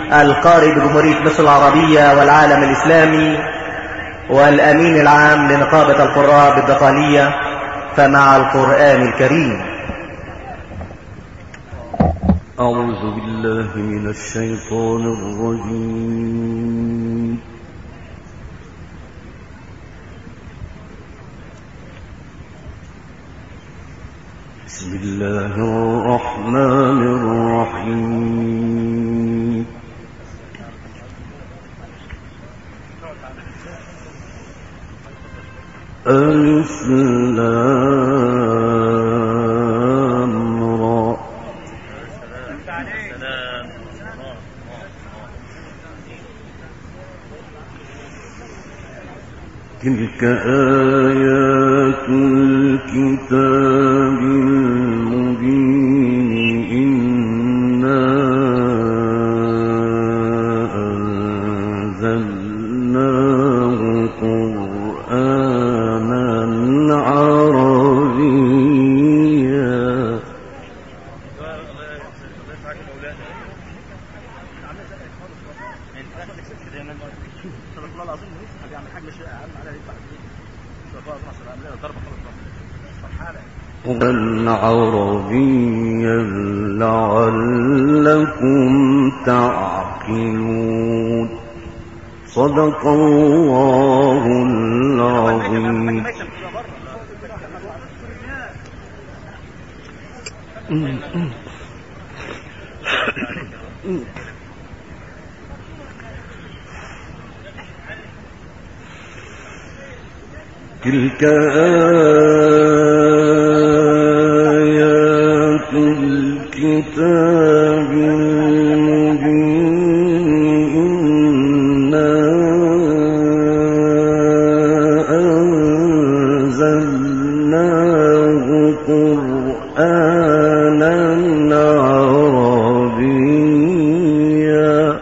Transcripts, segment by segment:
القارئ بجمهورية مصر العربية والعالم الإسلامي والأمين العام لنقابة القراء بالدقهلية، فمع القرآن الكريم. أعوذ بالله من الشيطان الرجيم. بسم الله الرحمن الرحيم. ألف لام را. تلك آيات الكتاب المبين. إنا أنزلناه قرآنا عربيا. عربيا لعلكم تعقلون. صدق الله العظيم. تلك آيات الكتاب المبين. إنا أنزلناه قرآنا عربيا.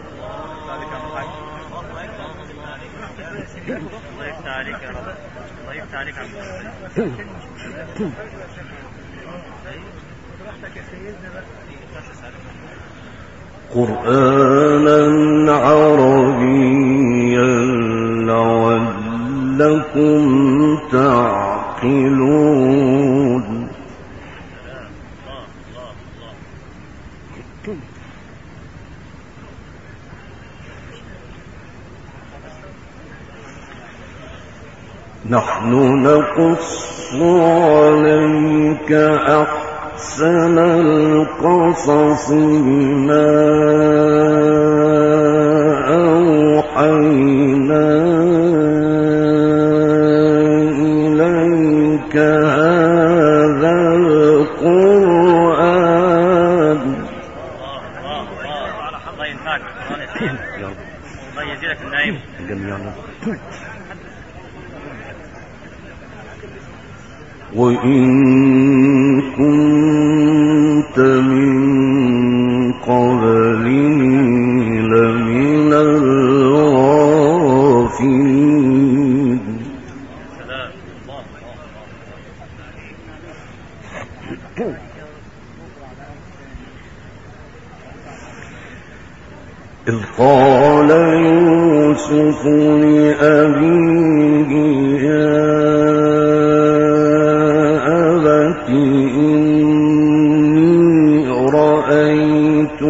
قرآنا عربيا لعلكم تعقلون. نحن نقص عليك أحسن القصص بما أوحينا إليك هذا القرآن. الله يجزيك النعيم جميعا. وإن كنت من قبله لمن الغافلين. إذ قال يوسف لأبيه يا أبت إني رأيت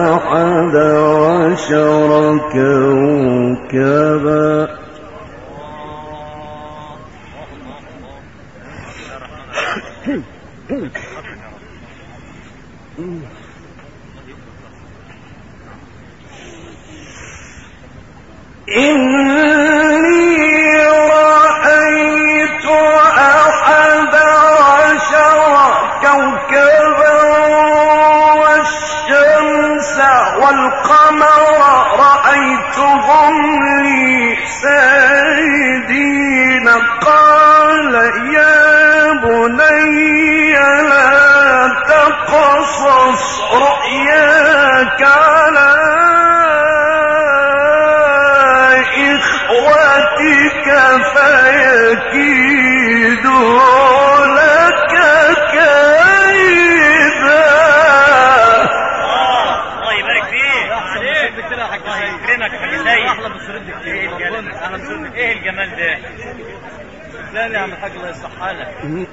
11 كوكبا. إني رأيت 11 كوكبا والشمس والقمر رأيتهم لي ساجدين. قال يا بني لا تقصص رؤياك على إخوتك فيكيدوا لك كيدا. الله يبارك فيك. ايه الجمال ده؟ لا يا عم الحاج الله يصح حالك.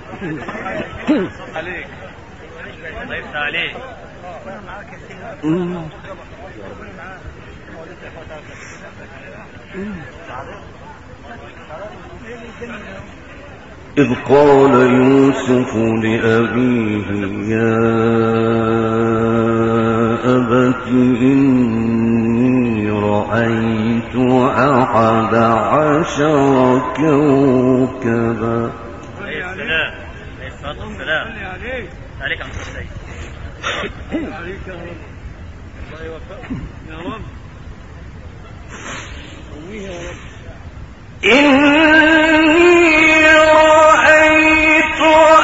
عليك الله يفتح عليك. إذ قال يوسف لأبيه يا أبت إني رأيت 11 كوكبا. عليه السلام عليه الصلاة والسلام. عليك يا مسيد. عليك يا رب. الله يوفقك يا رب. قويه يا رب. إني رأيت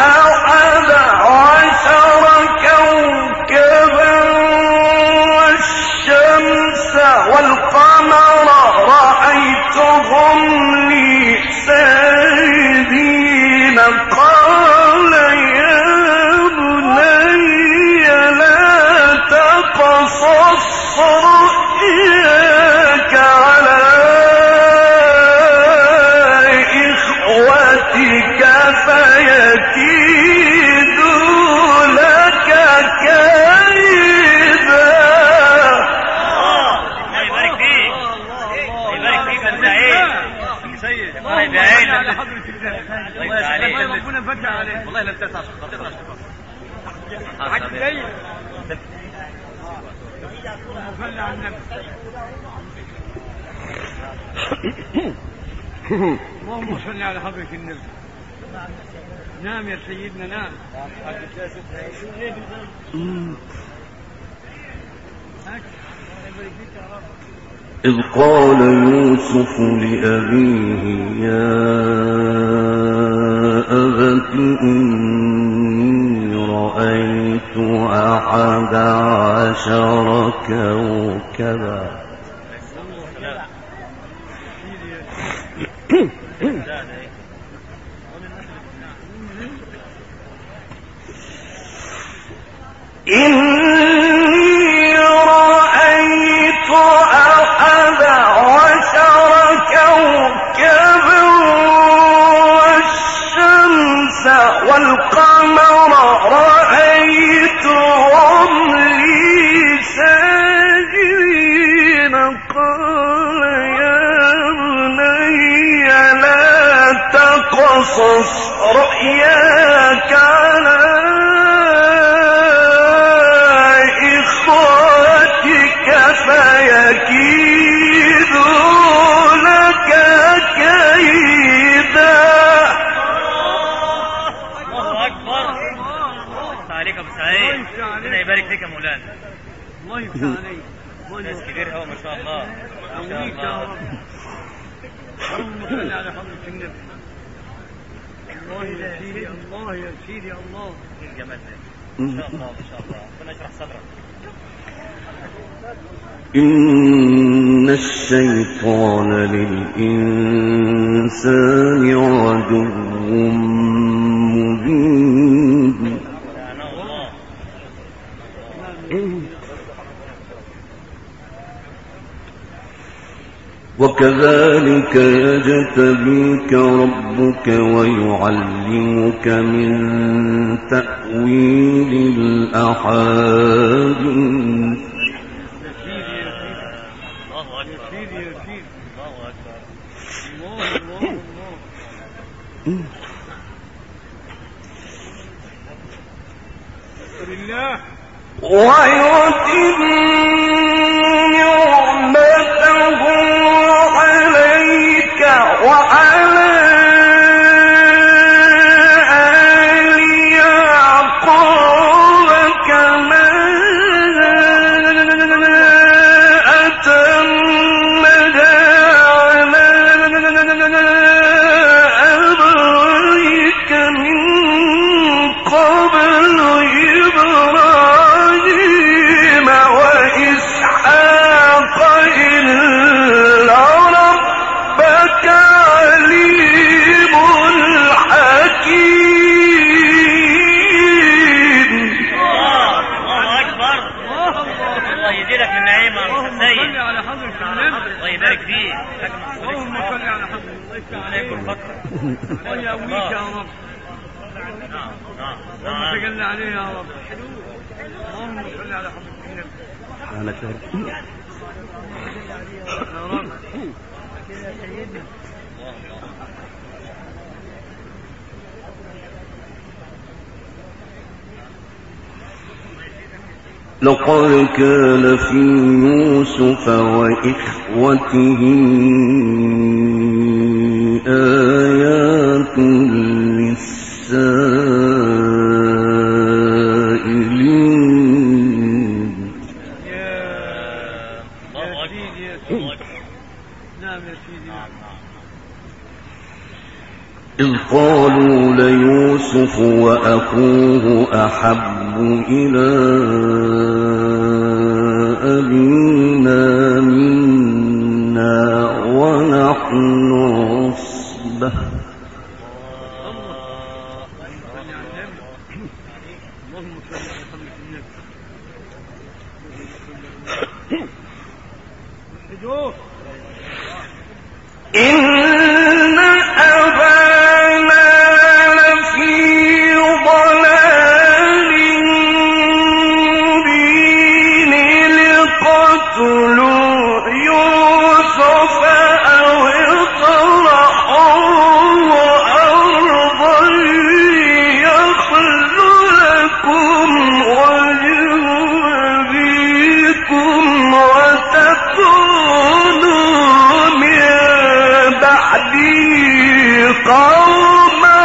11 كوكبا والشمس والقمر رأيتهم لي ساجدين. قال يا بني لا تقصص رؤياك على إخوتك فيكيدوا لك كيدا. الله يبارك فيك. الله يبارك فيك يا سعيد. سيد الله يبارك على حضرة الله. الله عليك. ربنا فتح عليك. والله لا تنسى خطيرنا حاج سيد. صلى على النبي. اللهم صل على حضرة النبي. نام يا سيدنا نام. إذ قال يوسف لأبيه يا أبت إني رأيت 11 كوكبا. إني رأيت 11 كوكبا والشمس والقمر رأيتهم لي ساجدين. قال يا بني لا تقصص رؤياك على فيكيدوا لك كيدا. الله أكبر. عليك يا ابو سعيد. ربنا يبارك فيك يا مولانا. الله يفتح عليك. ناس كبير قوي ما شاء الله. ما شاء الله. اللهم صل على حضرة النبي. الله يا سيدي الله يا سيدي الله. ايه الجمال ده؟ ما شاء الله ما شاء الله. ربنا يشرح صدرك. إن الشيطان للإنسان عدو مبين. وكذلك يجتبيك ربك ويعلمك من تأويل الأحاديث. ويتم نعمته عليك وعلى آل يعقوب كما أتمها على أبويك من قبل إبراهيم وإسحاق صل على حضرة النبي. الله يبارك فيك. اللهم صل على حضرة النبي. الله يقويك يا رب. اللهم تجلى عليه يا رب. اللهم صل على حضرة النبي. أنا كده يا رب. لقد كان في يوسف وإخوته آيات للسائلين. إذ قالوا ليوسف وأخوه أحب إلى أبينا منا ونحن عصبة. إن أبانا لفي ضلال مبين لقتلوا يوسف أو اطرحوه أرضا يخل لكم وجه أبيكم وتكونوا من بعدي قوما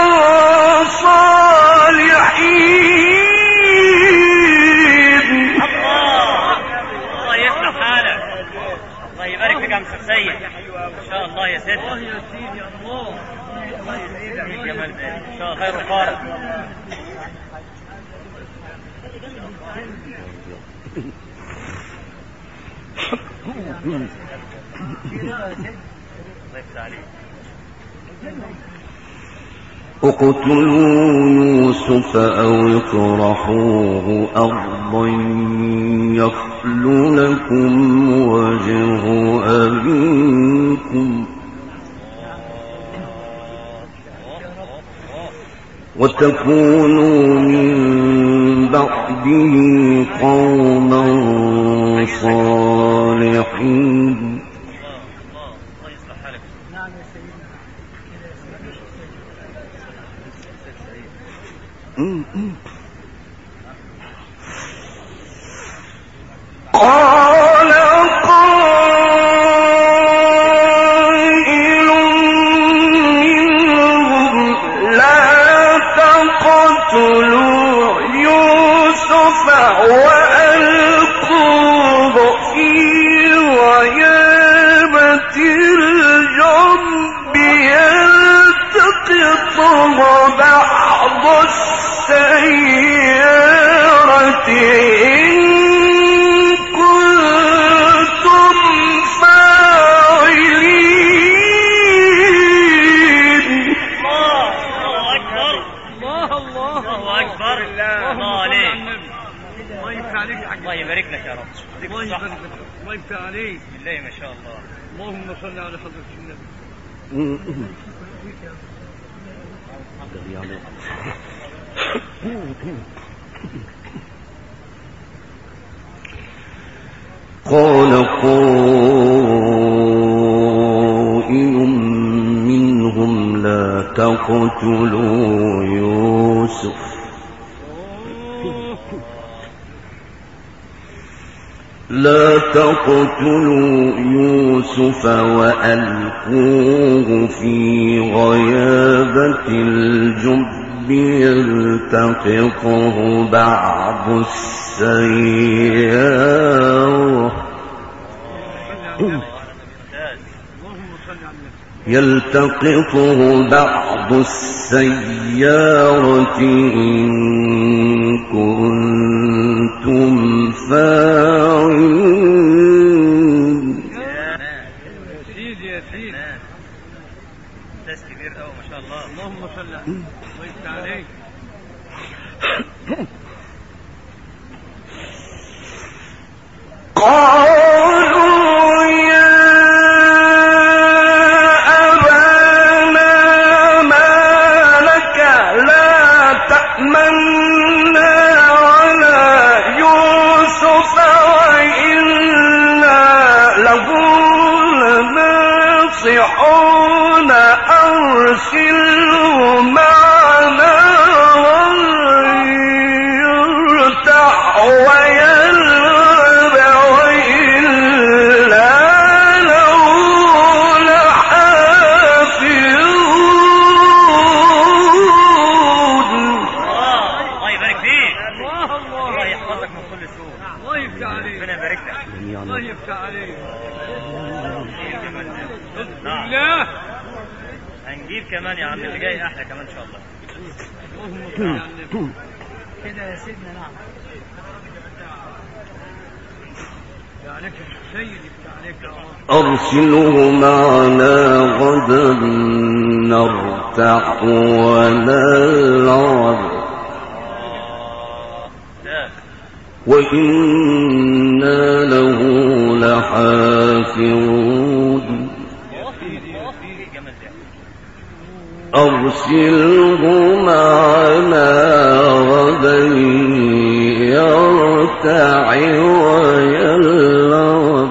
صالحين. الله يصلح حالك. الله يبارك فيك يا عم سيد. ان شاء الله يا سيدي. الله يا سيدي. الله يزيدك جمال ذلك ان شاء الله خير وقارب. اقتلوا يوسف أو اطرحوه أرضا يخل لكم وجه أبيكم وتكونوا من بعده قوما صالحين. قال قائل منهم لا تقتلوا يوسف وألقوه في غيابة الجب يلتقطه بعض السيارة إن كنتم فاعلين. الله أكبر. الله أكبر. الله عليك. الله يفتح عليك يا حاج. الله يبارك لك يا رب. الله يبارك لك. الله يفتح عليك. بالله ما شاء الله. اللهم صل على حضرة النبي. قال قائل منهم لا تقتلوا يوسف وألقوه في غيابة الجب يلتقطه بعض السيارة إن كنتم فاعلين. يا سيدي يا سيدي. ناس كبير قوي ما شاء الله. اللهم صل على. الله يفتح عليك. قال ينصحون أرسله معنا ويرتع ويلعب وإلا له لحافظون. الله يبارك فيك. الله يحفظك من كل سوء. الله يفتح عليك. ربنا يبارك لك. الله يفتح عليك. نعم. لا هنجيب كمان يا عم اللي جاي احلى كمان ان شاء الله. اللهم صل على النبي. كده يا سيدنا. نعم. عليك سيد يفتح عليك يا رب. أرسله معنا غدا نرتاح ونلعب وإنا له لحافظون. أرسله معنا غدا يرتع ويلعب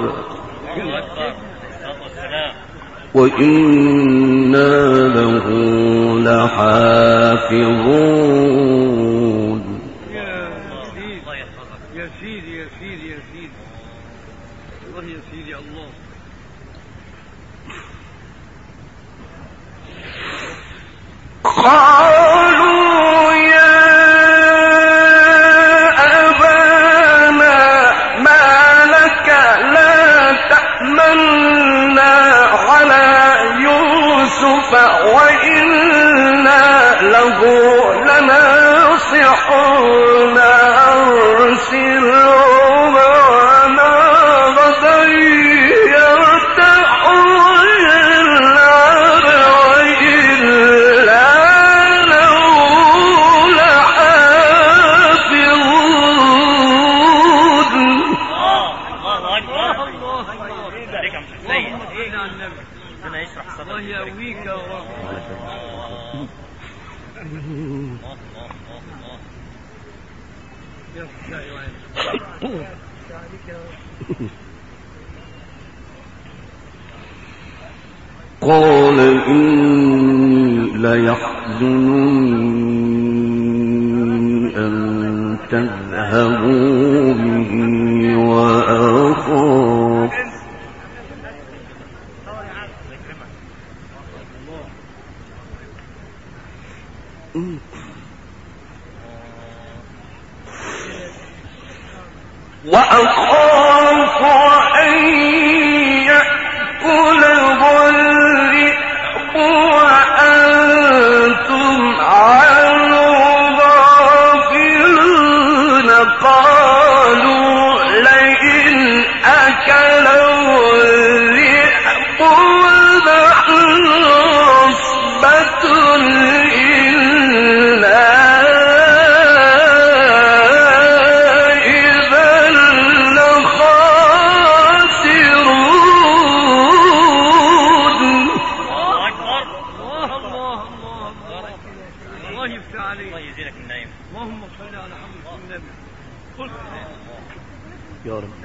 وإنا له لحافظون. يا سيدي يا سيدي يا سيدي. الله يا سيدي الله. قالوا يا أبانا ما لك لا تأمنا على يوسف وإنا له لناصحون أرسله معنا غدا يرتع ويلعب وإلا له لحافظون. الله اكبر. الله عليك يا عم سيد. اللهم صل على النبي. ربنا يشرح صدرك. الله يقويك يا رب. يا سيدي. قال إني ليحزنني أن تذهبوا به وأخاف أن يأكله الذئب وأنتم عنه غافلون. قالوا لئن أكله الذئب ونحن عصبة يا رب.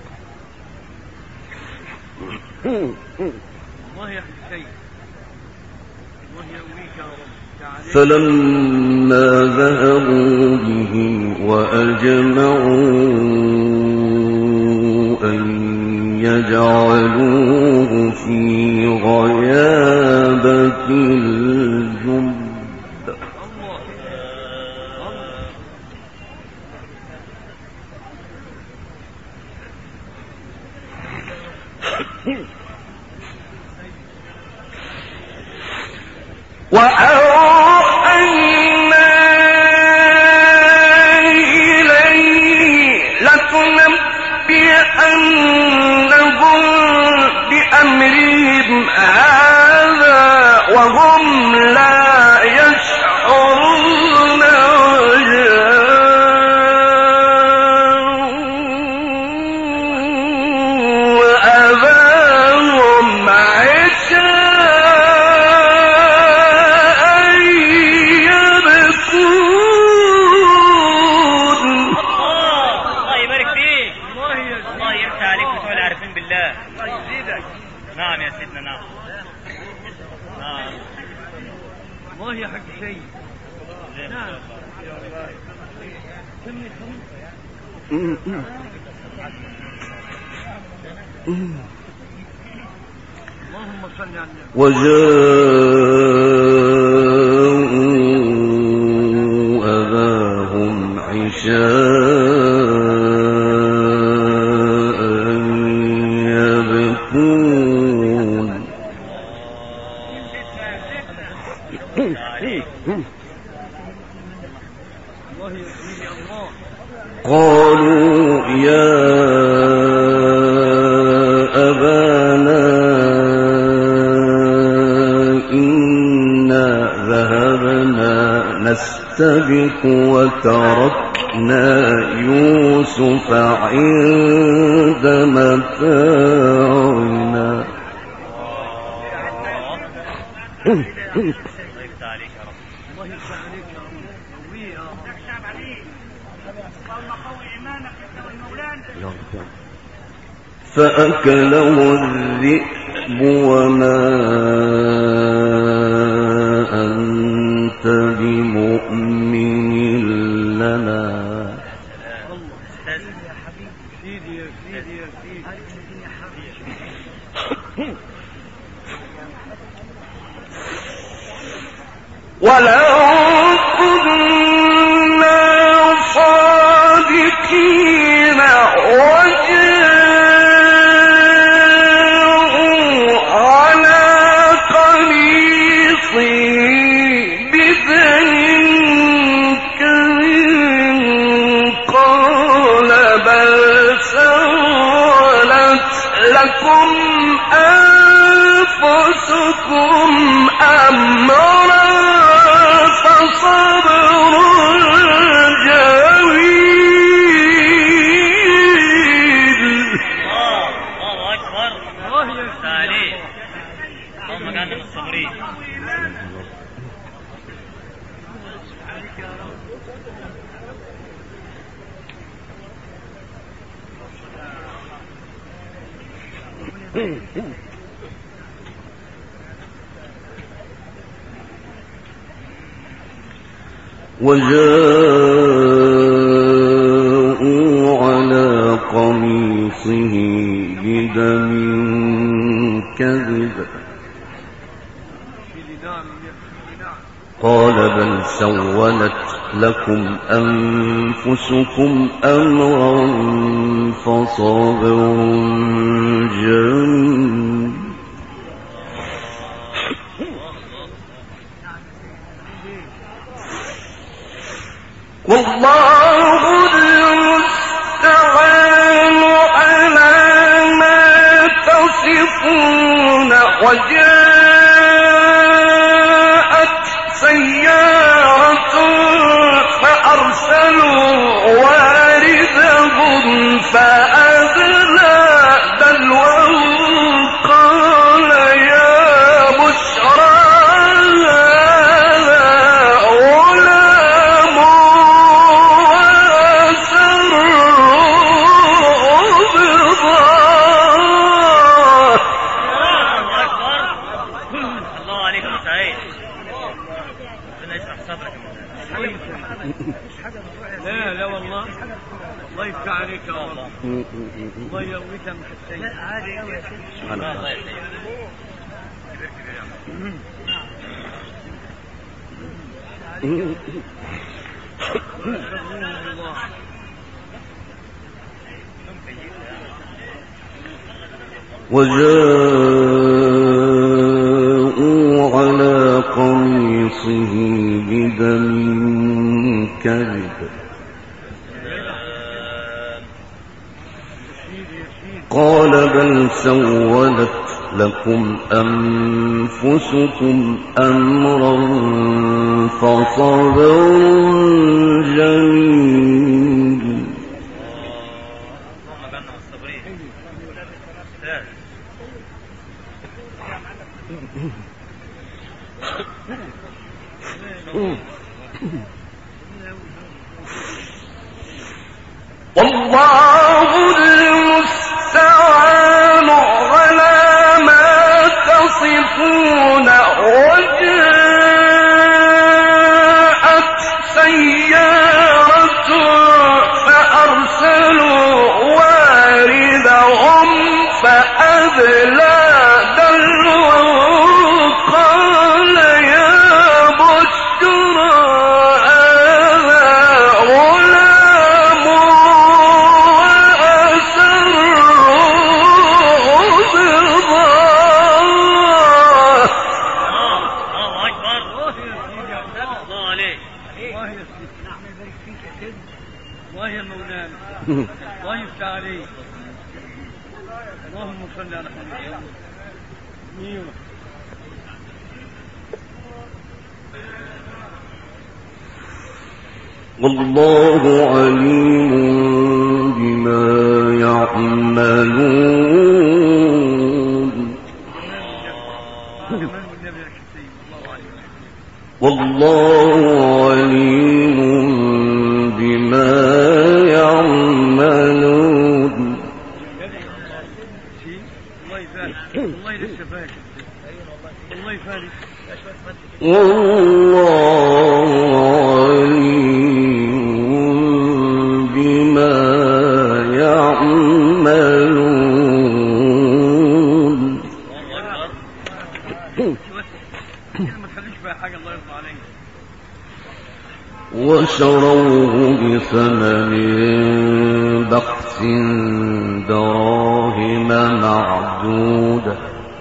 الله يحفظ سيد. الله يقويك يا رب. فلما ذهبوا به وأجمعوا أن يجعلوه في غيابة الجب وأوحينا إليه لتنبئنهم بأمرهم هذا وهم لا يشعرون. وأباهم نعم يا سيدنا نعم. نعم الله يا حق شيء. نعم اللهم صل على النبي. وجاءوا أباهم عشاء يبكون. قالوا يا أبانا إنا ذهبنا نستبق وتركنا يوسف عند متاعنا. فأكله الذئب وما أنت بمؤمن لنا. ولو كنا صادقين وجاءوا على قميصه بدم كذب قال بل سولت لكم أنفسكم أمرا فصبر جميل. الله أكبر. الله يفتح عليك. اللهم اجعلنا من الصابرين. وجاءوا على قميصه بدم كذب قال بل سولت لكم أنفسكم أمرا فصبر جميل. والله المستعان على ما تصفون. وجاءت سيارة فأرسلوا واردهم فأدلى دلوه قال يا بشرى لا والله الله يفتح عليك يا رب. الله يقويك من السيد. لا عادي قوي يا سيدي. سبحان الله. وجاءوا على قميصه بدم كذب قال بل سولت لكم أنفسكم أمرا فصبر جميل. والله المستعان على ما أدلى دلوا قال يا بشرى هذا غلام وأسروا بضاعة. الله أكبر. الله عليك. الله يسلمك. نعم يبارك فيك يا سيدي. الله يا مولانا. الله يفتح عليك. اللهم صل على محمد. ايوه. والله عليم بما يعملون. والله عليم بما يعملون. الله لسه فاكر. الله يفارق. والله عليم بما يعملون. ما تخليش بقى حاجه الله يرضى عليك. وشروه بثمن بخس دراهم معدودة.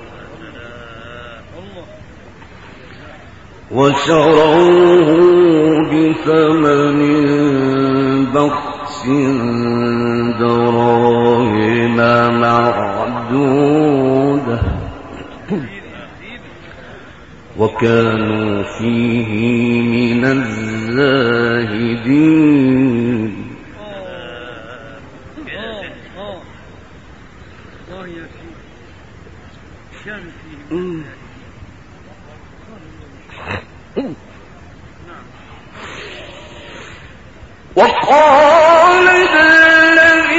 وشروه بثمن بخس دراهم معدودة وكانوا فيه من الزاهدين. الله يا سيدي. شان فيه. وقال الذي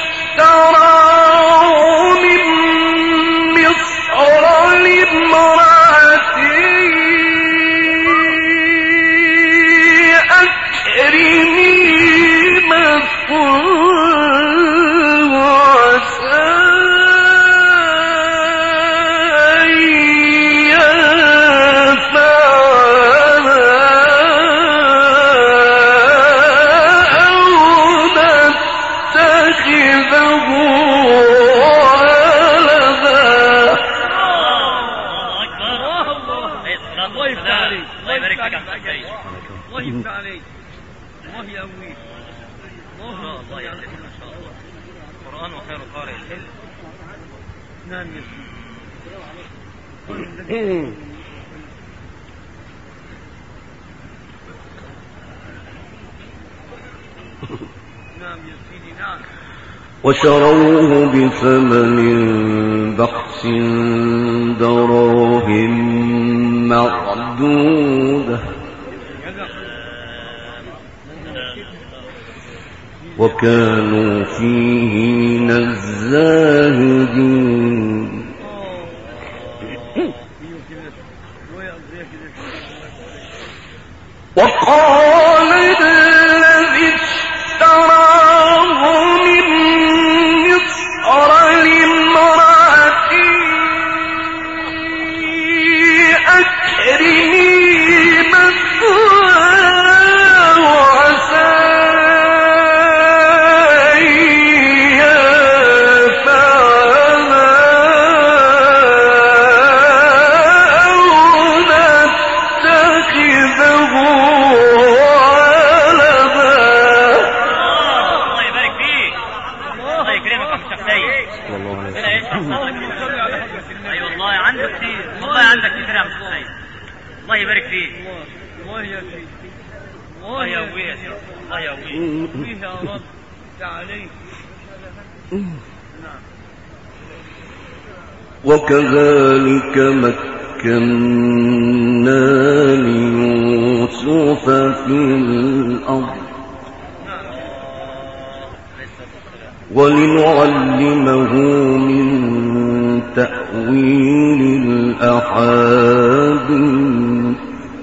اشتراه من مصر لامرأته أكرمي مثواه وعسى أن الله يفتح عليك. الله يقويك. الله يعلمك ما شاء الله. القرآن وخير قارئ. نعم يا سيدي. نعم يا سيدي. نعم. وشروه بثمن بخس دراهم معدودة وكانوا فيه من الزاهدين. وقال الذي اشتراه من مصر لامرأته أكرمي مثواه وعسى أن ينفعنا أو نتخذه اي والله عندك كثير. والله عندك كثير يا عم السيد. الله يبارك فيك. الله يا سيدي. الله يقوي يا سيدي. الله يقوي فيه يا رب. تعالي. نعم. وكذلك مكنا ليوسف في الأرض ولنعلمه من تأويل الأحاديث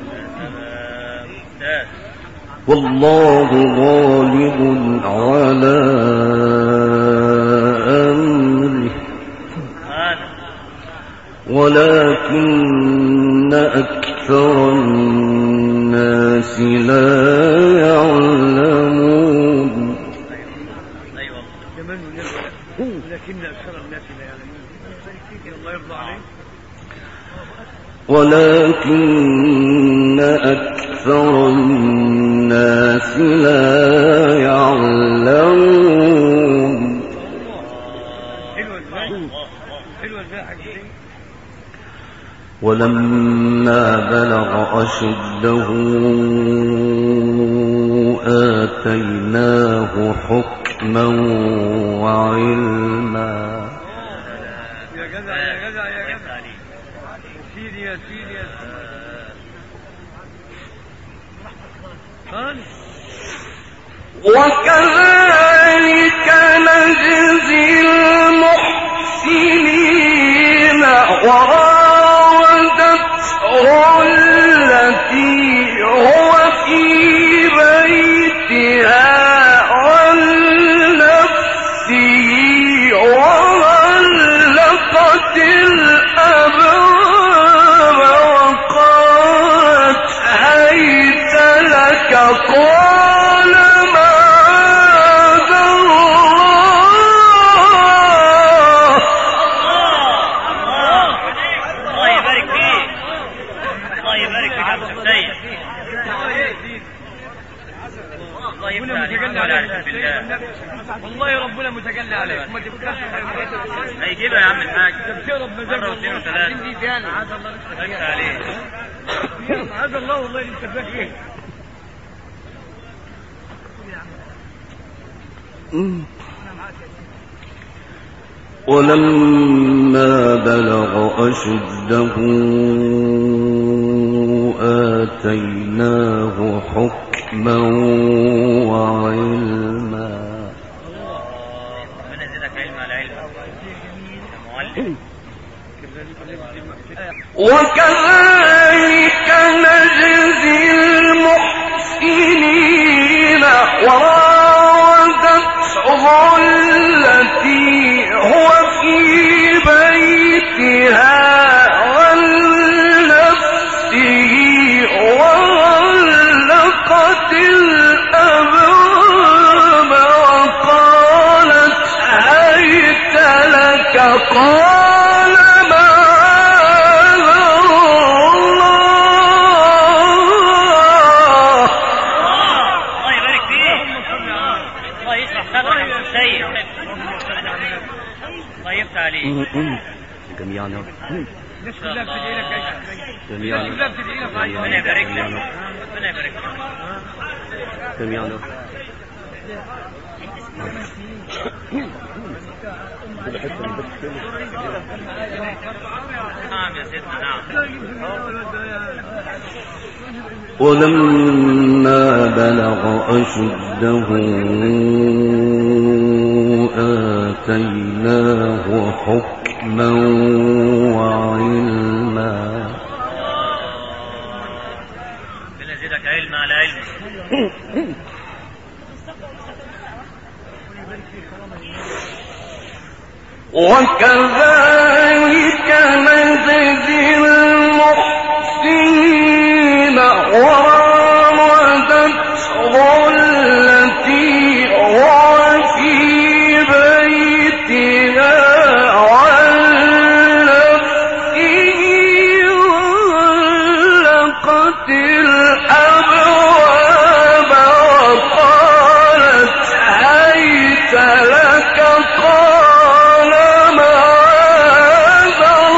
والله غالب على أمره ولكن أكثر الناس لا يعلمون. أيوة ولكن أكثر الناس لا يعلمون. الله يرضى عليك. ولكن أكثر الناس لا يعلمون. ولما بلغ أشده آتيناه حكما وعلما. يا جدع يا جدع يا جدع سيدي يا سيدي يا سيدي. وكذلك نجزي المحسنين وراودته التي هو في بيتها عن نفسه وغلقت الأبواب وقالت هيت لك قال معاذ الله يبارك فيك. الله يبارك فيك يا عبد السيد. الله يفتح عليك ولا عارف بالله. والله ربنا متجلى عليك ما تبكاش. هيجيبها يا عم الحاج تبشرب مرة واثنين وثلاثة. يفتح عليك. هذا الله والله انت فاكر. ولما بلغ أشده آتيناه حكما وعلما. ربنا يزيدك علم على علم يا معلم. وكذلك نجزي المحسنين وراودته التي هو في بيتها عن نفسه وغلقت الأبواب وقالت هيت لك قال معاذ الله. الله يبارك فيك. الله يشرح صدرك يا عبد السيد. الله يفتح عليك. جميعا الناس كلها بتدعي لك يا جميعا الناس كلها بتدعي لك. ربنا يبارك لك. ربنا يبارك لك. جميعا. نعم يا سيدنا نعم. ولما بلغ أشده آتيناه حكما وعلما. ربنا يزيدك علم على علم. وكذلك نجزي المحسنين وراودته التي هو في بيتها عن نفسه وغلقت الأبواب وقالت هيت لك قال معاذ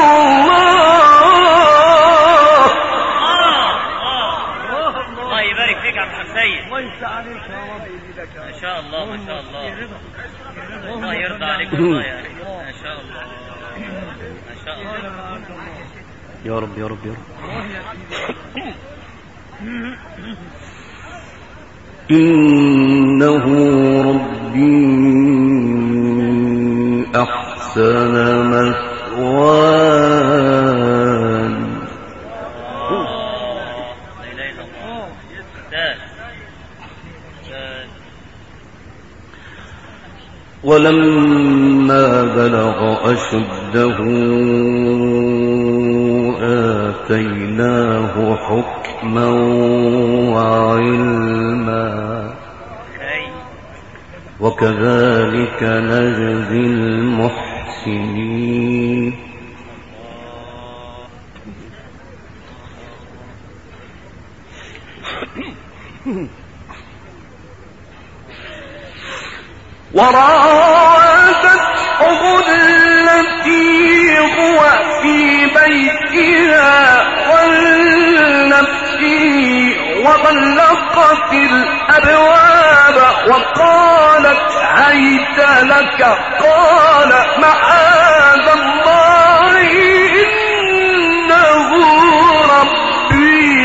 الله. الله يبارك فيك يا عبد السيد. الله يفتح عليك يا رب يزيدك. ما شاء الله ما شاء الله. الله يرضى عليك والله يا أخي. ما شاء الله ما شاء الله. يا رب يا رب يا رب. إنه ربي أحسن مثواي. لا إله إلا الله. ممتاز. ولما بلغ أشده وحده آتيناه حكما وعلما وكذلك نجزي المحسنين وراودته التي هو في بيتها عن نفسه وغلقت الأبواب وقالت هيت لك قال معاذ الله إنه ربي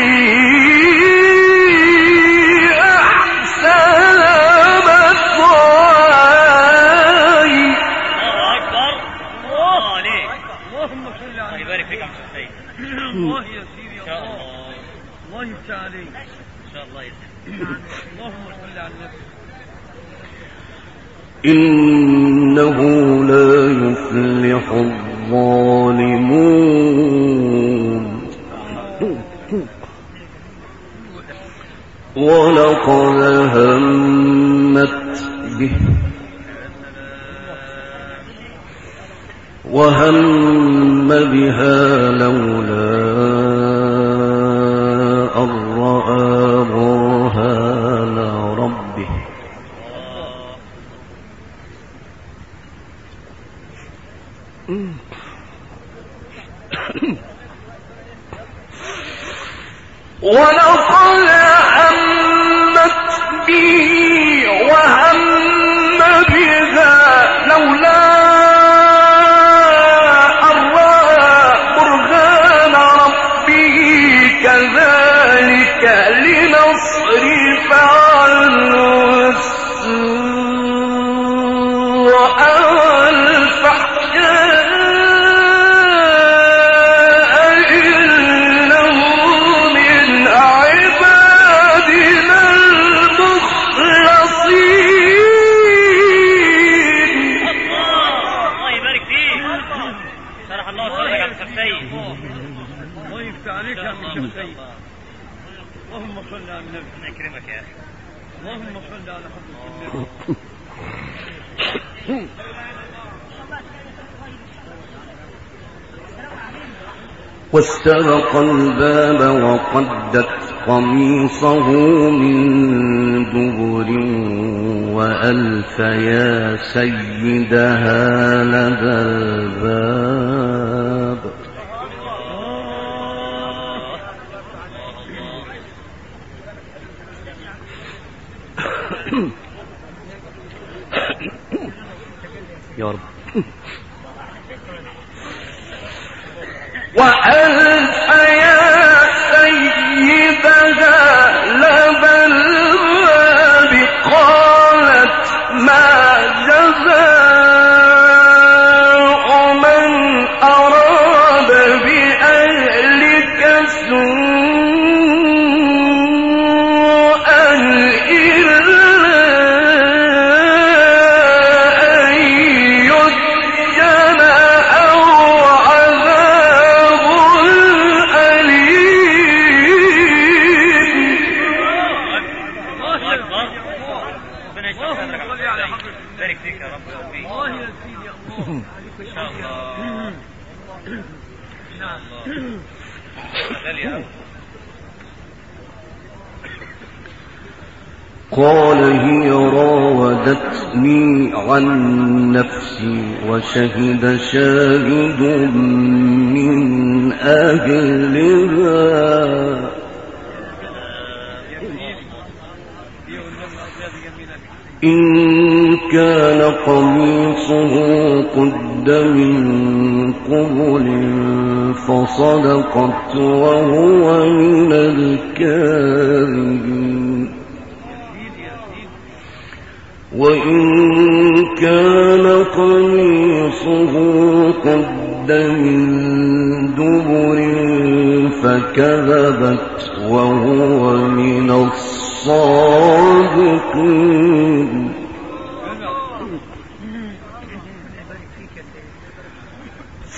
أحسن مثواي. الله أكبر. الله عليك. اللهم صل على يبارك فيك يا عم سيد. الله يا سيدي إن شاء الله. الله. الله يفتح عليك. إن شاء الله يسلمك. اللهم صل على النبي. إنه لا يفلح الظالمون ولقد همت به وهم بها لولا أن رأى برهان ربه ولقد همت به وهم بها لولا أن رأى برهان ربه كذلك لنصرف عنه السوء والفحشاء إنه من عبادنا المخلصين. الله يبارك فيك. شرح الله صدرك يا عم سيد. الله يفتح عليك يا عم سيد. اللهم صل على النبي. ربنا يكرمك يا أخي. اللهم صل على حضرة النبي. واستبق الباب وقدت قميصه من دبر وألف يا سيدها لدى الباب يا رب. وألف يا سيدها لدى الباب قالت ما جزاء من أراد بأهلك سوءا إلا أن يسجن أو عذاب أليم. الله أكبر. ربنا يشفيك صدرك يا عم سيد. يبارك فيك يا رب ويوفقك. الله يا سيدي الله. إن شاء الله. نعم. غالي أوي. قال هي راودتني عن نفسي وشهد شاهد من أهلها إن كان قميصه قد من قبل فصدقت وهو من الكاذبين وإن كان قميصه قد من دبر فكذبت وهو من الصادقين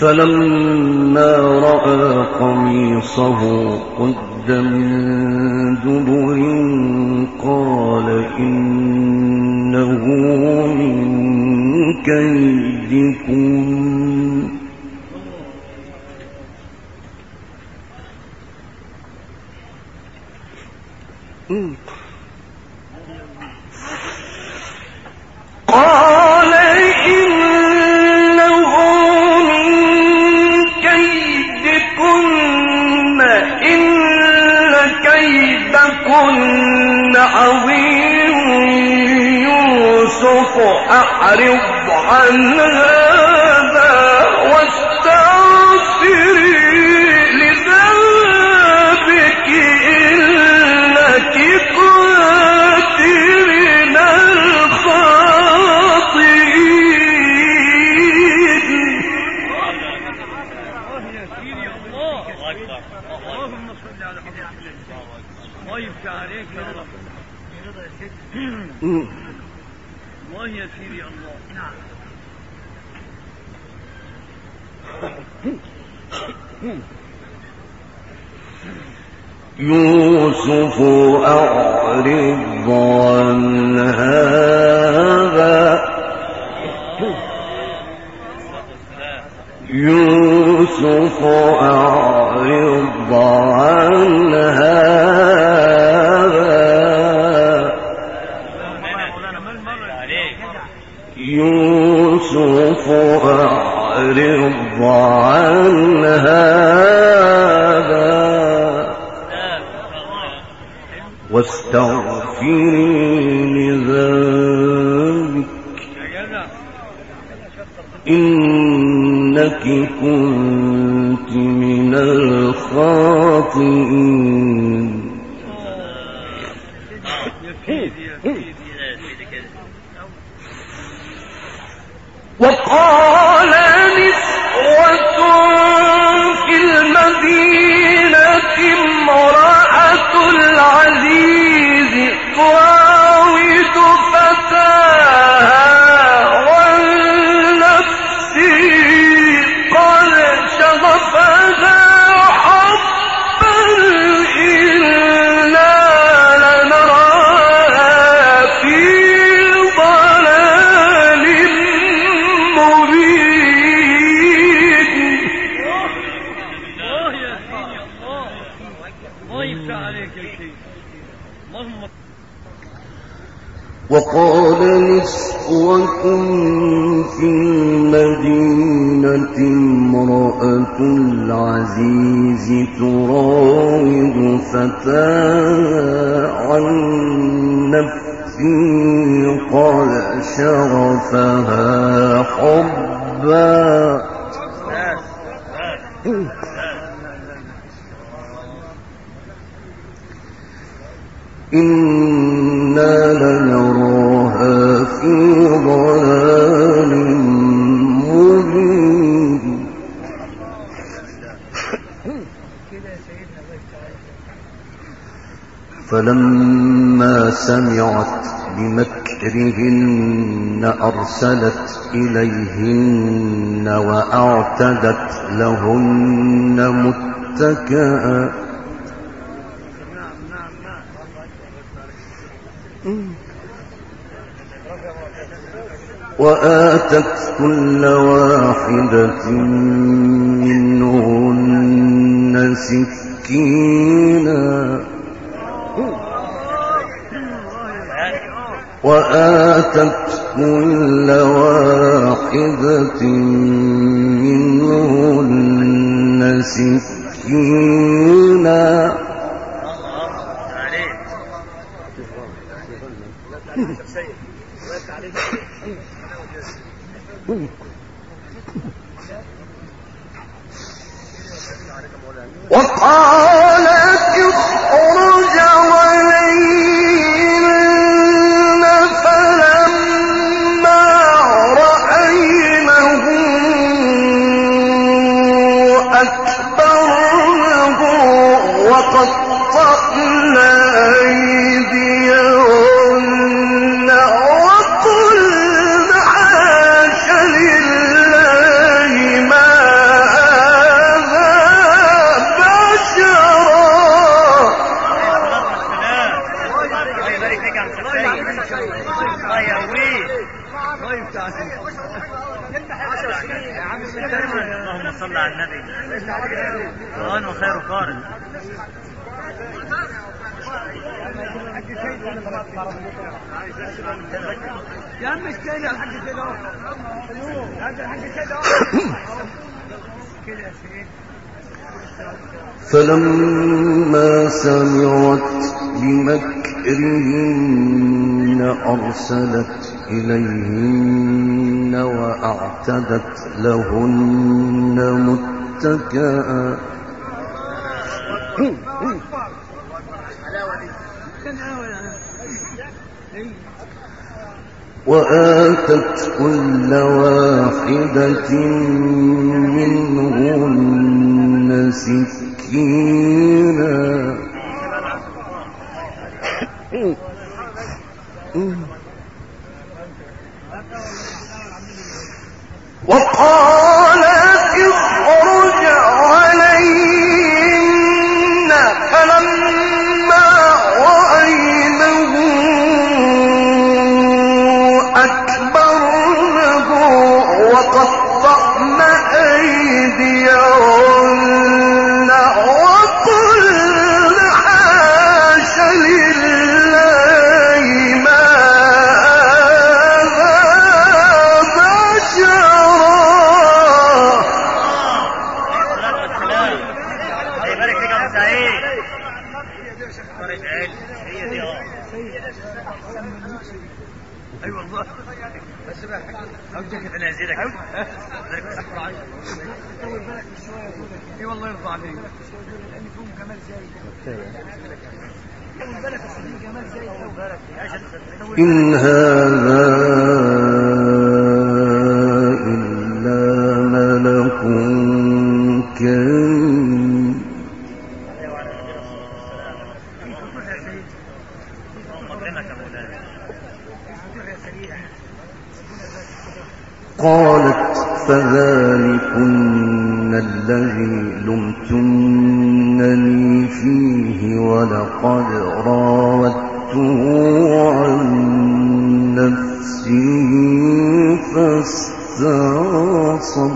فلما رأى قميصه قد من دبر قال إنه من كيدكم قال إنه من كيدكن إن كيدكن عظيم يوسف أعرض عن هذا واستغفري لذنبك إنك كنت من الخاطئين. اللهم صل على حضرتك الله يفتح عليك يا رب. الله يا سيدي الله. نعم يوسف أعرض عن هذا يوسف أعرض عن هذا يوسف أعرض عن هذا واستغفري لذنبك إنك كنت من الخاطئين. وقال نسوة في المدينة امرأة العزيز تراود فتاها عن نفسه قد شغفها حبا إنا لنراها في ضلال مبين. الله يا سيدي الله. الله يفتح عليك يا سيدي. اللهم وقال نسوة في المدينة امرأة العزيز تراود فتاها عن نفسه قد شغفها حبا إنا لنراها في ضلال مبين. فلما سمعت بمكرهن أرسلت إليهن وأعتدت لهن متكئا وآتت كل واحدة منهن سكينا وآتت كل واحدة منهن سكينا وقالت اخرج عليهن فلما رأينه أكبرنه وقطعن أيديهن وقلن حاش لله ما صلى على النبي. قرآن وخير قارئ. يا عم اشتري الحاج سيد اهو. الحاج سيد اهو. كده يا سيدي. فلما سمعت بمكرهن أرسلت إليهن وأعتدت لهن متكئا وآتت كل واحدة منهن سكينا وقالت اخرج عليهن فلما رأينه أكبرنه وقطعن أيديهن وقلن حاش لله ما اي والله بس بقى اوجهك انا ازيدك اي والله يرضى عليك لان فيهم جمال زي بالك جمال زي إن هذا إلا ملك كريم قالت فذلكن الذي لمتنني فيه ولقد راودته عن نفسه فاستعصم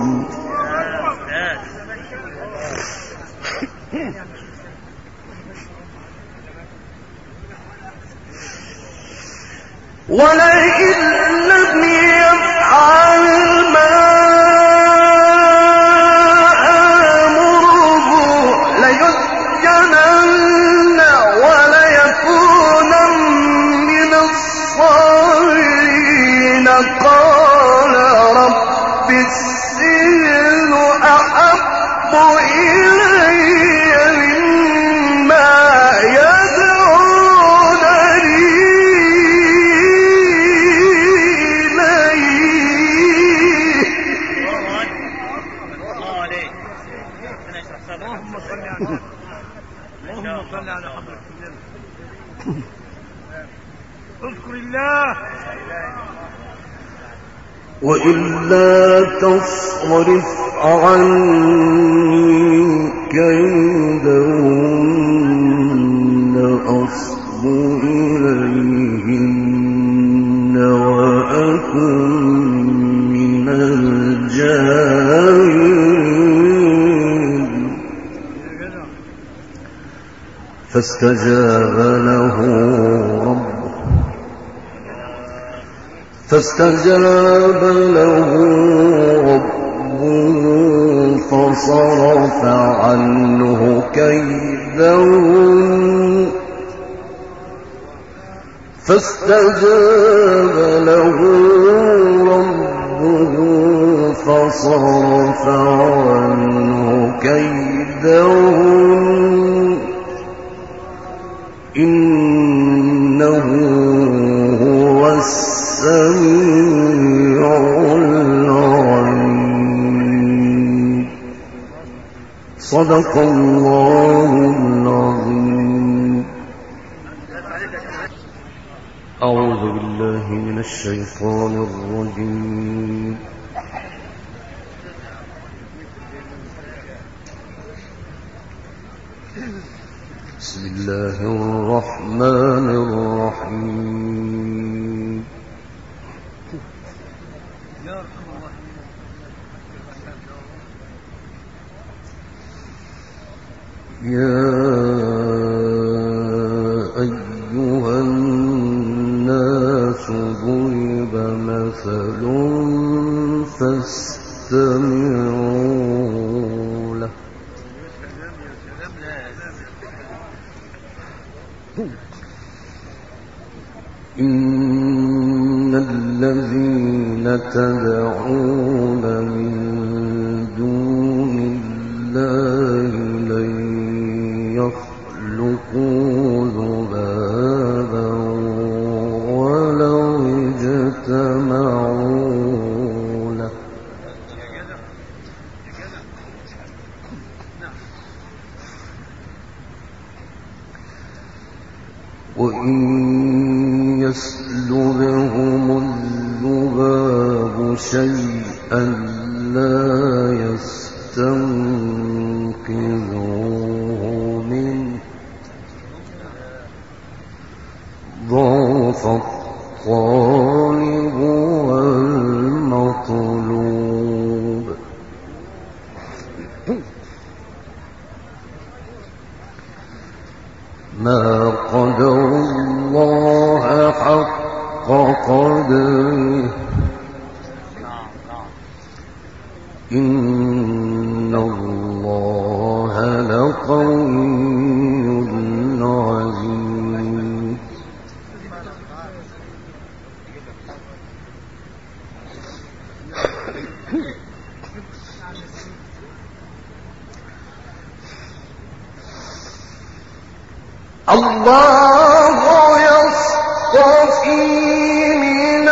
ولئن لم يفعل ما آمره ليسجنن وليكونن من الصاغرين قال رب السجن أحب إلي مما يدعونني اللهم صل على حضرة النبي. اذكر الله. وإلا تصرف عني كيدهن أصب إليهن وأكن من الجاهلين فاستجاب له ربه فصرف عنه كيدهن فاستجاب له ربه فصرف عنه كيدهن إنه هو السميع العليم. صدق الله العظيم. أعوذ بالله من الشيطان الرجيم. بسم الله الرحمن الرحيم. يا أيها الناس ضرب مثل فاستمعوا له إن الذين تدعون من دون الله لن يخلقوا ذبابا ولو اجتمعوا له وإن يسلبهم الذباب شيئا لا يستنقذوه منه ضعف الطالب والمطلوب ما قدر الله حق قدره إن الله لقوي عزيز الله يصطفي من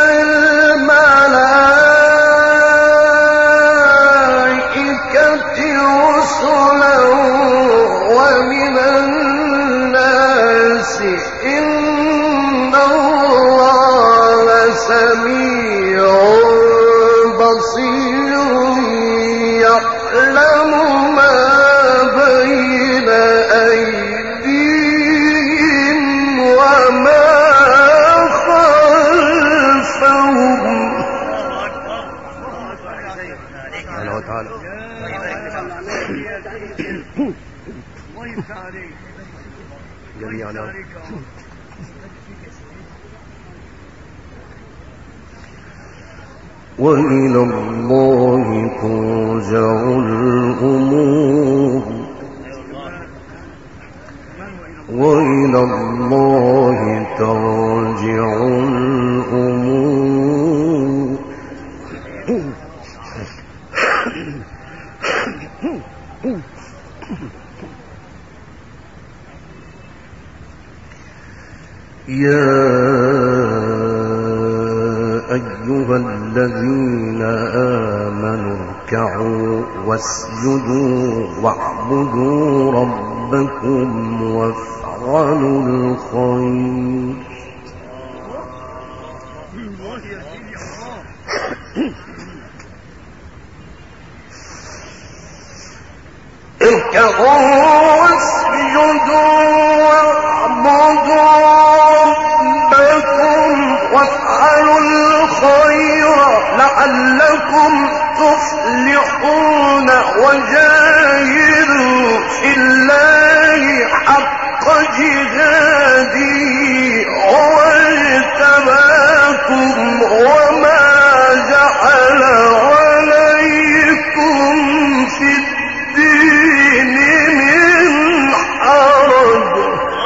الملائكة رسلا ومن الناس إن الله سميع بصير يعلم ما بين أيديهم وما خلفهم سبحانه وتعالى جميعا وإلى الله ترجع الأمور وإلى الله ترجع الأمور يا أيها الذين آمنوا اركعوا واسجدوا واعبدوا ربكم وافعلوا الخير اركعوا واسجدوا واعبدوا ربكم وافعلوا الخير لعلكم تفلحون وجاهدوا في الله حق جهاده هو اجتباكم وما جعل عليكم في الدين من حرج.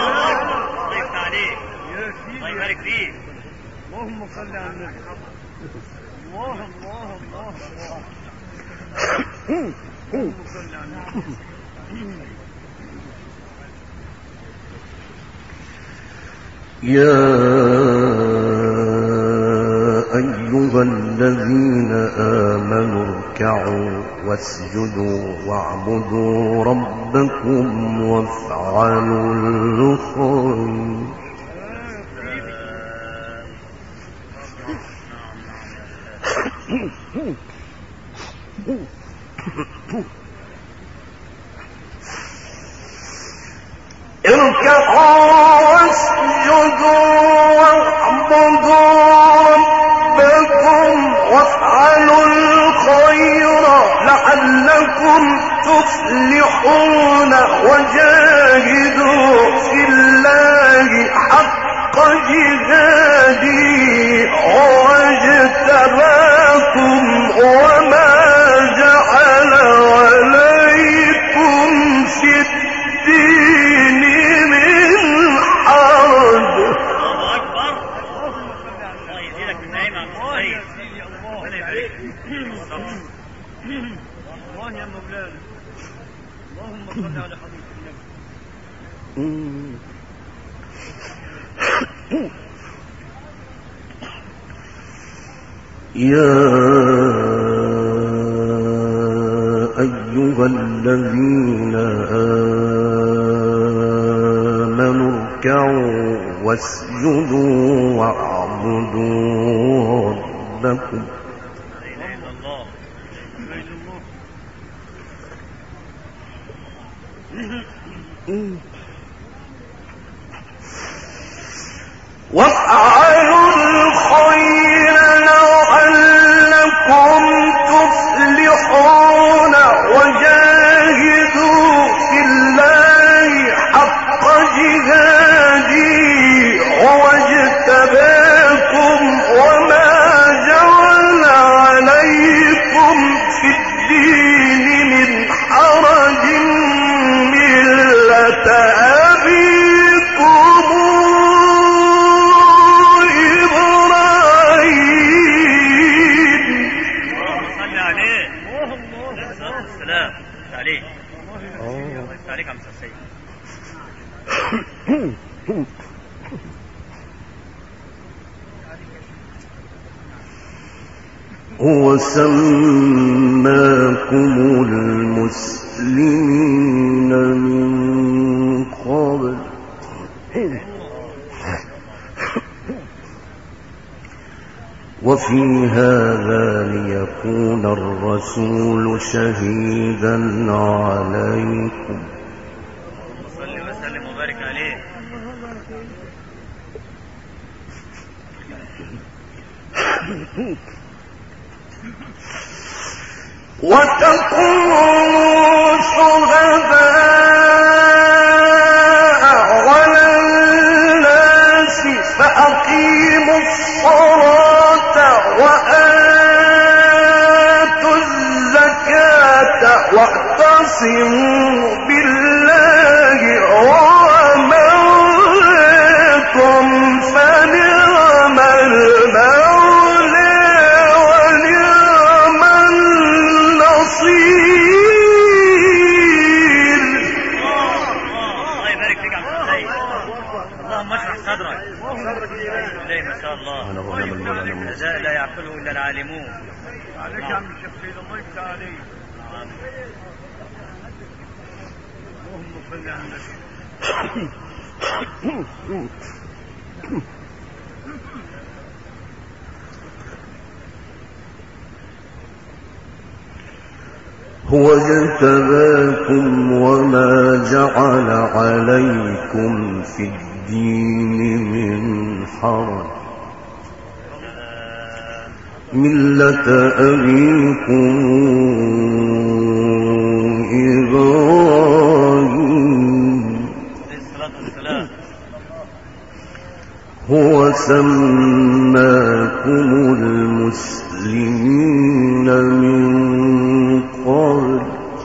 الله يبارك فيك. اللهم صل على النبي. الله الله الله الله. اللهم صل على النبي. يا أيها الذين آمنوا اركعوا واسجدوا واعبدوا ربكم وافعلوا الخير اركعوا واسجدوا واعبدوا ربكم وافعلوا الخير لعلكم تفلحون وجاهدوا في الله حق جهاده هو اجتباكم وما جعل عليكم في الدين من حرج. الله أكبر. الله يزيدك من نعيم عبد السيد. ربنا يبارك فيك. الله يا مولانا. اللهم صل على حبيبك النبي. يا أيها الذين آمنوا اركعوا واسجدوا واعبدوا ربكم. وافعلوا الخير لعلكم تفلحون وجاهدوا في الله حق جهاده هو اجتباكم وما جعل عليكم في الدين من حرج ملة أبيكم عليك عم سيد. هو سماكم المسلمين من قبل وفي هذا ليكون الرسول شهيدا عليكم. صل وسلم وبارك عليه. وتكونوا شهداء على الناس فأقيموا الصلاة وآتوا الزكاة واعتصموا بالله ومولاكم فنعم المولى ونعم النصير. الله يبارك فيك عبد السيد. اللهم اشرح صدرك. ما شاء الله. الجزاء لا يعقله الا العالمون. عليك يا عم الشيخ سيد. الله يفتح عليك. اللهم صل على النبي. هو اجتباكم وما جعل عليكم في الدين من حرج ملة أبيكم إبراهيم هو سماكم المسلمين من قبل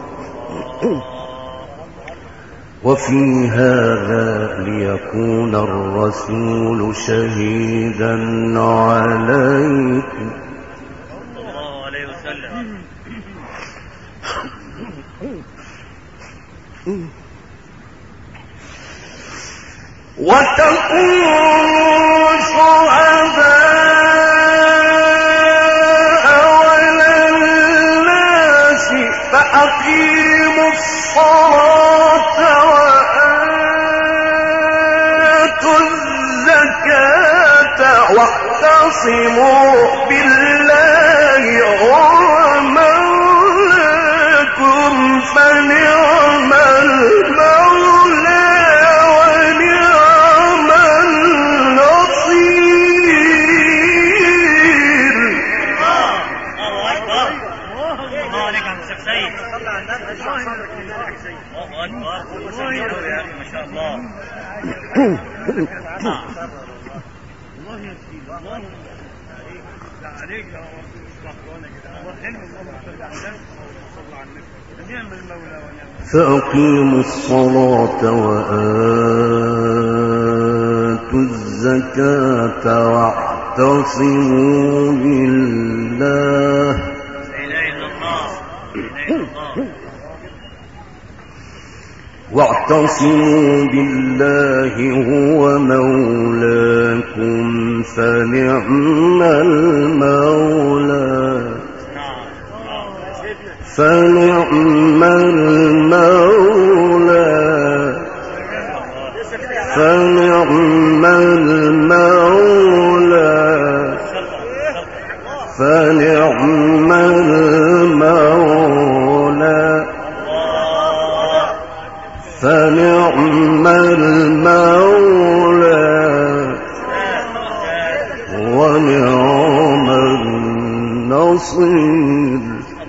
وفي هذا ليكون الرسول شهيدا عليكم. الله عليه وسلم. وتكونوا شهداء على الناس فأقيموا الصلاة وآتوا الزكاة واعتصموا بالله ومولاكم فنعم المولى ونعم النصير. الله أكبر. الله عليك عم الشيخ سيد. ما شاء الله. الله يا سيدي الله عليك يا رب. الله حلو. اللهم صل على النبي. نعم المولى ونعم. فأقيموا الصلاة وآتوا الزكاة واعتصموا بالله هو مولاكم فنعم المولى فنعم المولى فنعم المولى فنعم المولى فنعم المولى ونعم النصير.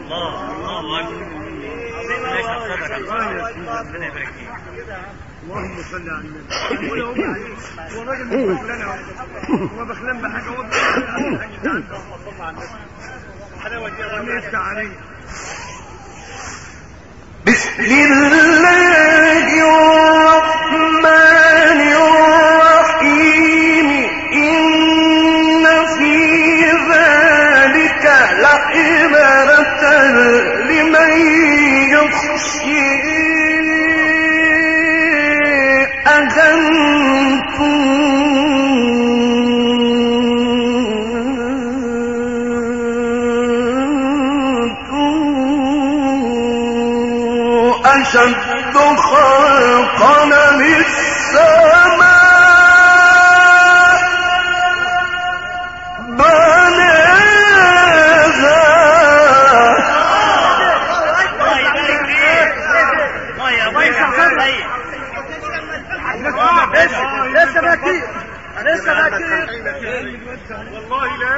اللهم صل على النبي. هو راجل مش بخلان هو بخلان بحاجه وضع حلاوه دي ربنا يفتح عليك. بسم الله الرحمن الرحيم. إن في ذلك لعبرة لمن يخشى. أشد خلقا من السماء بناها. لسه باكير والله لا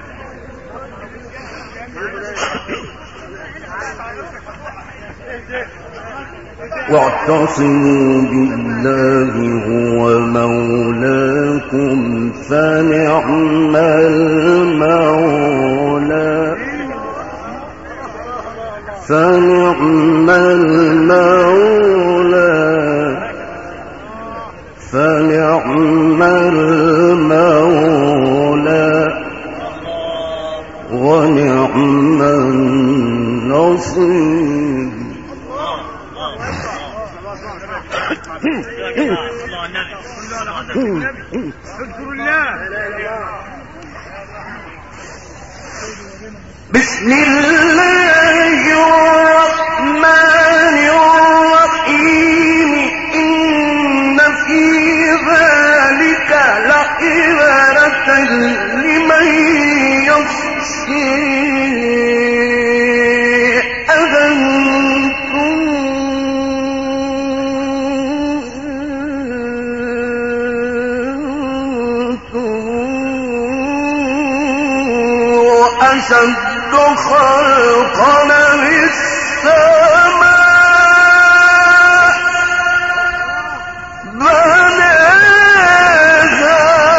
واعتصموا بالله هو مولاكم فنعم المولى فنعم المولى فنعم المولى ونعم النصير. بسم الله الرحمن الرحيم. إن في ذلك لعبرة لمن يخشى. أشد خلقا من السماء بناها.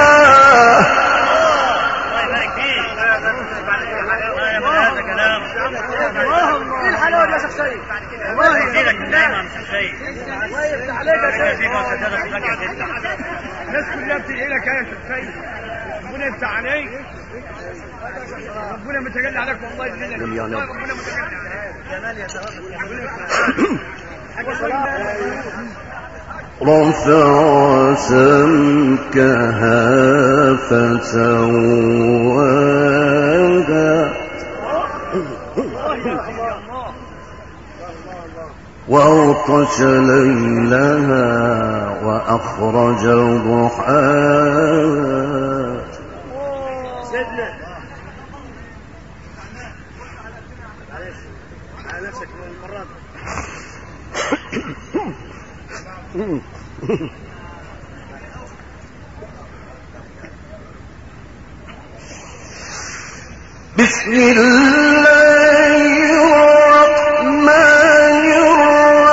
ايه الحلاوه دي يا شيخ سيد؟ الله يهديك النعمه يا شيخ سيد. الله يفتح عليك يا شيخ. الناس كلها بتدعي لك يا شيخ سيد. ربنا يفتح عليك. ربنا متجلى عليك والله يجزيك. ربنا متجلى عليك. جمال يا شباب. رفع سمكها فسواها وأغطش ليلها وأخرج ضحاها. سيدنا على نفسك المرات. بسم الله الرحمن الرحيم.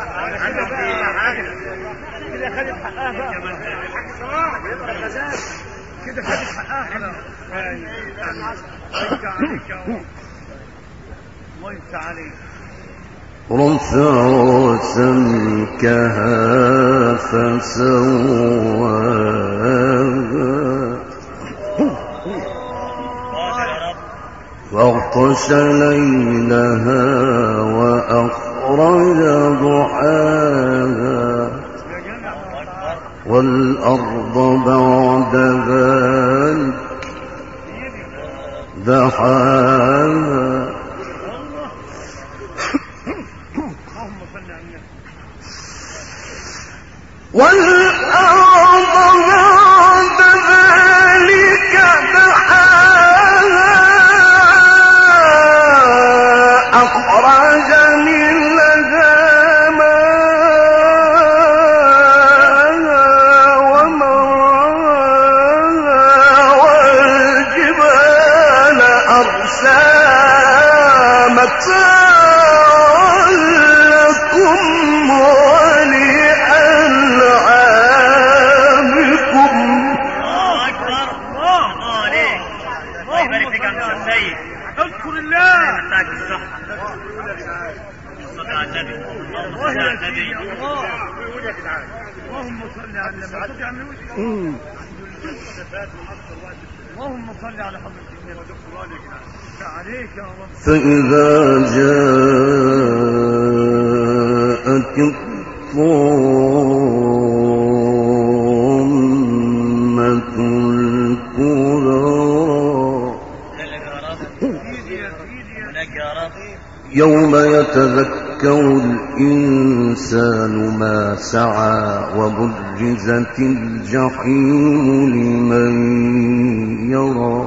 كده خدت حقها بقى. كده خدت حقها. الله يفتح عليك. رفع سمكها فسواها وأغطش ليلها وأخرج ضحاها والأرض بعد ذلك دحاها والأرض بعد ذلك دحاها أخرج منها ماءها ومرعاها والجبال أرساها متاعا لكم ولأنعامكم. الله أكبر. الله عليك. الله يبارك فيك يا عم السيد. اذكر الله. يمتعك بالصحة. الصلاة على النبي. اللهم صل على النبي. اللهم صل على النبي. اللهم صل على حضرة النبي. عليك يا رب. فإذا جاءت الطامة الكبرى يوم يتذكر الإنسان ما سعى وبرزت الجحيم لمن يرى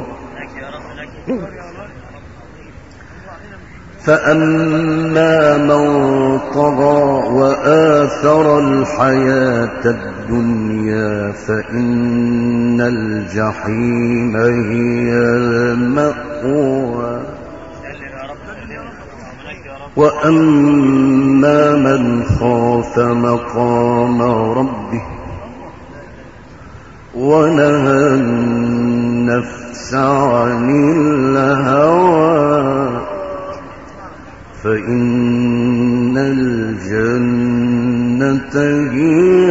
فأما من طغى وآثر الحياة الدنيا فإن الجحيم هي المأوى وأما من خاف مقام ربه ونهى النفس عن الهوى فإن الجنة هي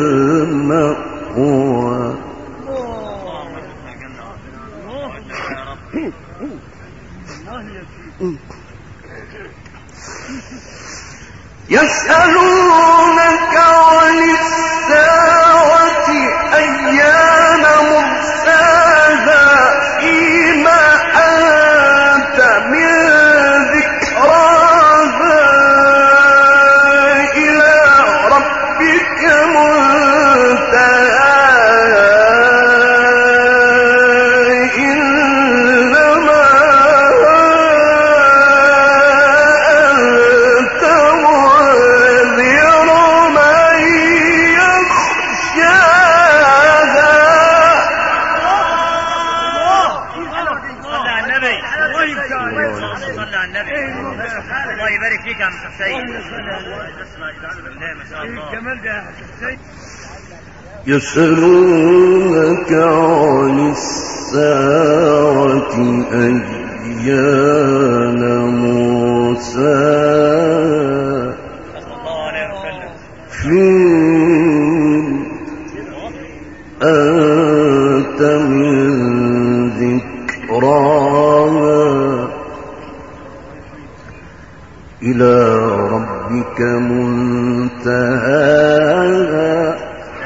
المأوى. يسألونك عن الساعة أيان مرساها فيما أنت من ذكراها إلى ربك منتهاها الله يبارك فيك يا عم السيد. يسألونك عن الساعة أيان مرساها فيما أنت من ذكراها إلى ربك منتهاها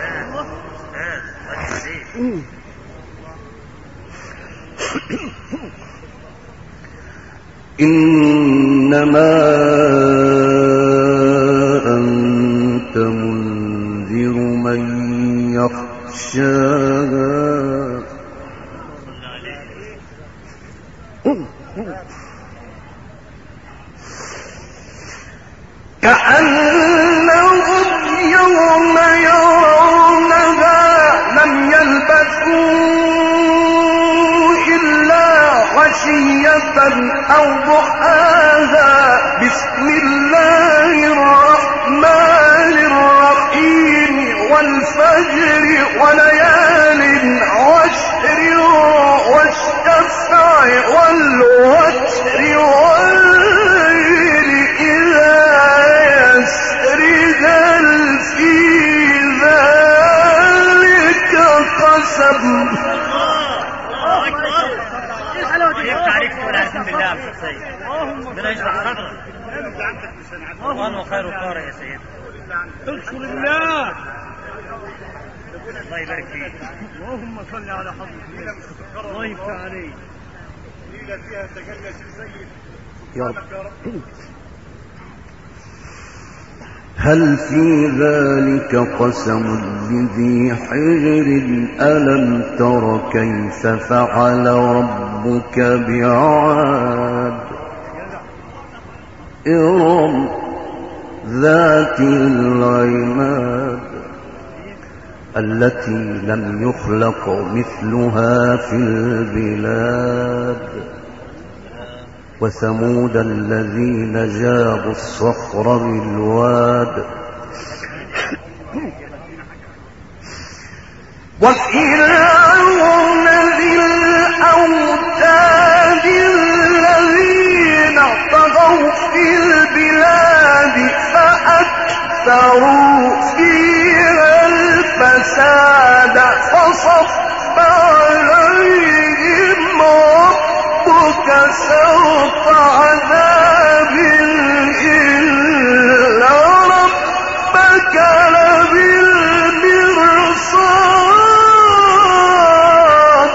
إنما أنت منذر من يخشاها كأنهم يوم يرونها لم يلبثوا إلا عشية أو ضحاها. بسم الله الرحمن قسم. يفتح عليك تقول عارفين بالله يا شيخ سيد. ربنا يشرح صدرك. الله خير وقارئ يا سيدي. اذكر الله. الله يبارك فيك. اللهم صل على حضرة الله يفتح عليك. ليلة فيها تجلى سيد يا رب. هل في ذلك قسم لذي حجر ألم تر كيف فعل ربك بعاد إرم ذات العماد التي لم يخلق مثلها في البلاد وثمود الذين جابوا الصخر بالواد وفرعون ذي الأوتاد الذين طغوا في البلاد فأكثروا فيها الفساد فصف عليهم ربك سوط عذاب إلا ربك لبالمرصاد.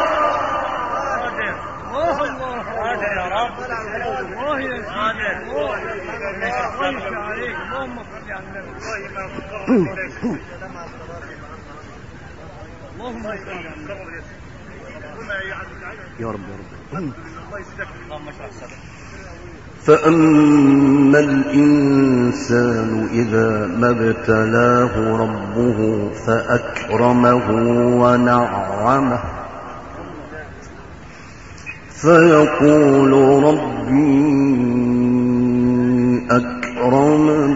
قادر يا رب. الله يا سيدي. الله يفتح عليك. اللهم صل على النبي. اللهم صل على النبي. يا رب يا رب. اللهم اشرح صدرك. فأما الإنسان إذا ما ابتلاه ربه فأكرمه ونعمه فيقول ربي أكرمن.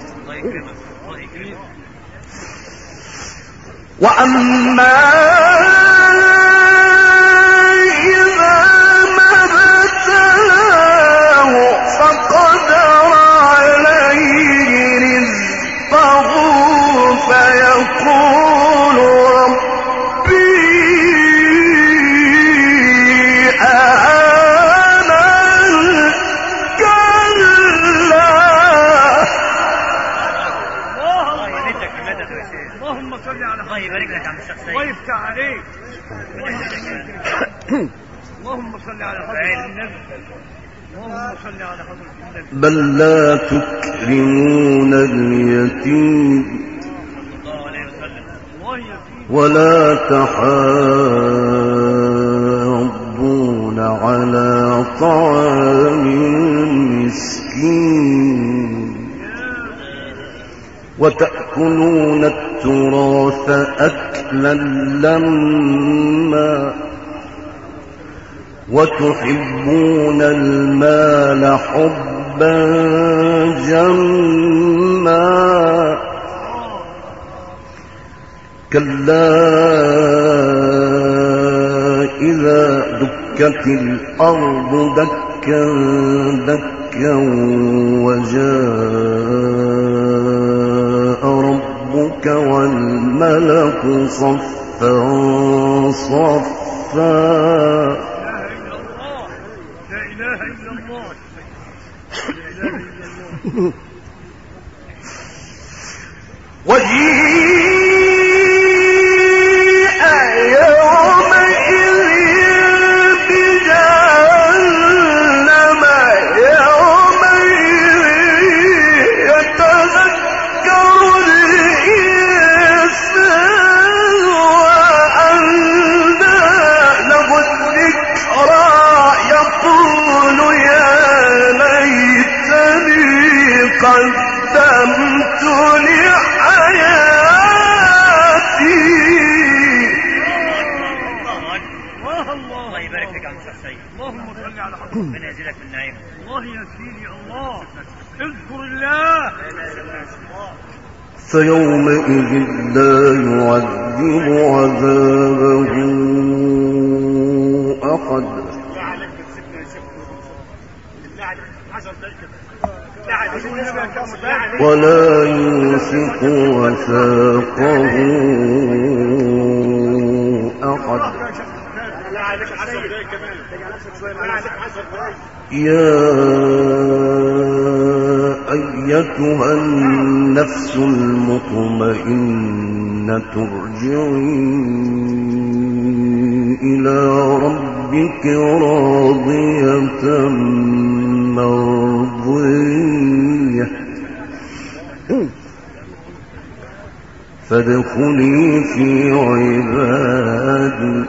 وأما إذا ما ابتلاه فقدر عليه رزقه فيقول ربي أهانن. كلا. الله يمدك بمدد يا شيخ. اللهم صل على الله يبارك لك يا عم الشيخ الله سيد. يفتح عليك. اللهم صل على حضرة النبي. اللهم صل على حضرة النبي. بل لا تكرمون اليتيم الله عليه وسلم. الله يسير. ولا تحاضون على طعام المسكين وتأكلون التراث أكلا لما وتحبون المال حبا جما كلا إذا دكت الأرض دكا دكا وجاء ربك والملك صفا صفا. لا إله إلا الله. لا إله إلا الله. وجيء يومئذ بجهنم يومئذ يتذكر الإنسان وأنى له الذكرى يقول يا ليتني قدمت لحياتي. الله يبارك لك يا عم الشيخ سيد. اللهم صل على حضرة. ربنا يزيدك من نعيمه. الله يا سيدي. الله اذكر الله. فيومئذ لا يعذب عذابه أحد ولا يوثق وثاقه أحد يا أيتها النفس المطمئنة ارجعي إلى ربك راضية مرضية فادخلي في عبادي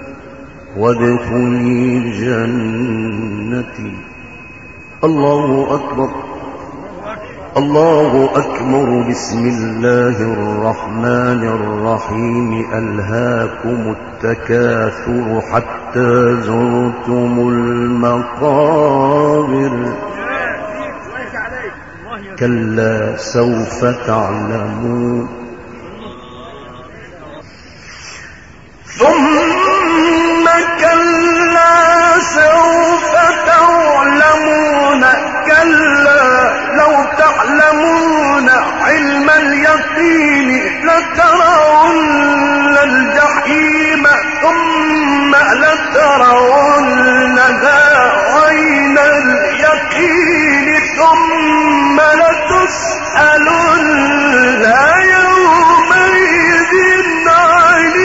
وادخلي جنتي. الله أكبر الله أكبر. بسم الله الرحمن الرحيم. ألهاكم التكاثر حتى زرتم المقابر كلا سوف تعلمون ثم كلا سوف تعلمون كلا لو تعلمون علم اليقين لترون الجحيم ثم لترونها عين اليقين ثم لتسألن يومئذ عن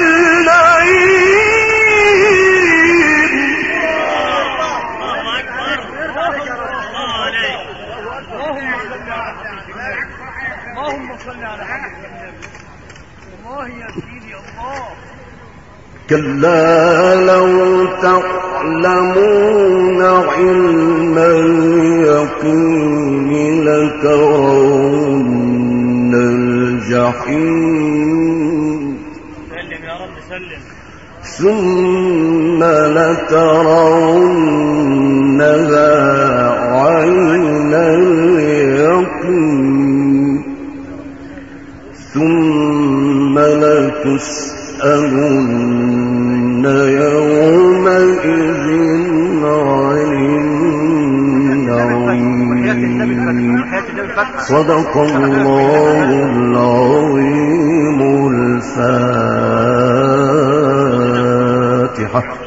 النعيم. اللهم صل على محمد. الله يا سيدي الله. كلا لو تعلمون علم اليقين لترون الجحيم سلم يا رب سلم ثم لترونها عين اليقين ثم لتسألن يومئذ عن النعيم. صدق الله العظيم. الفاتحة.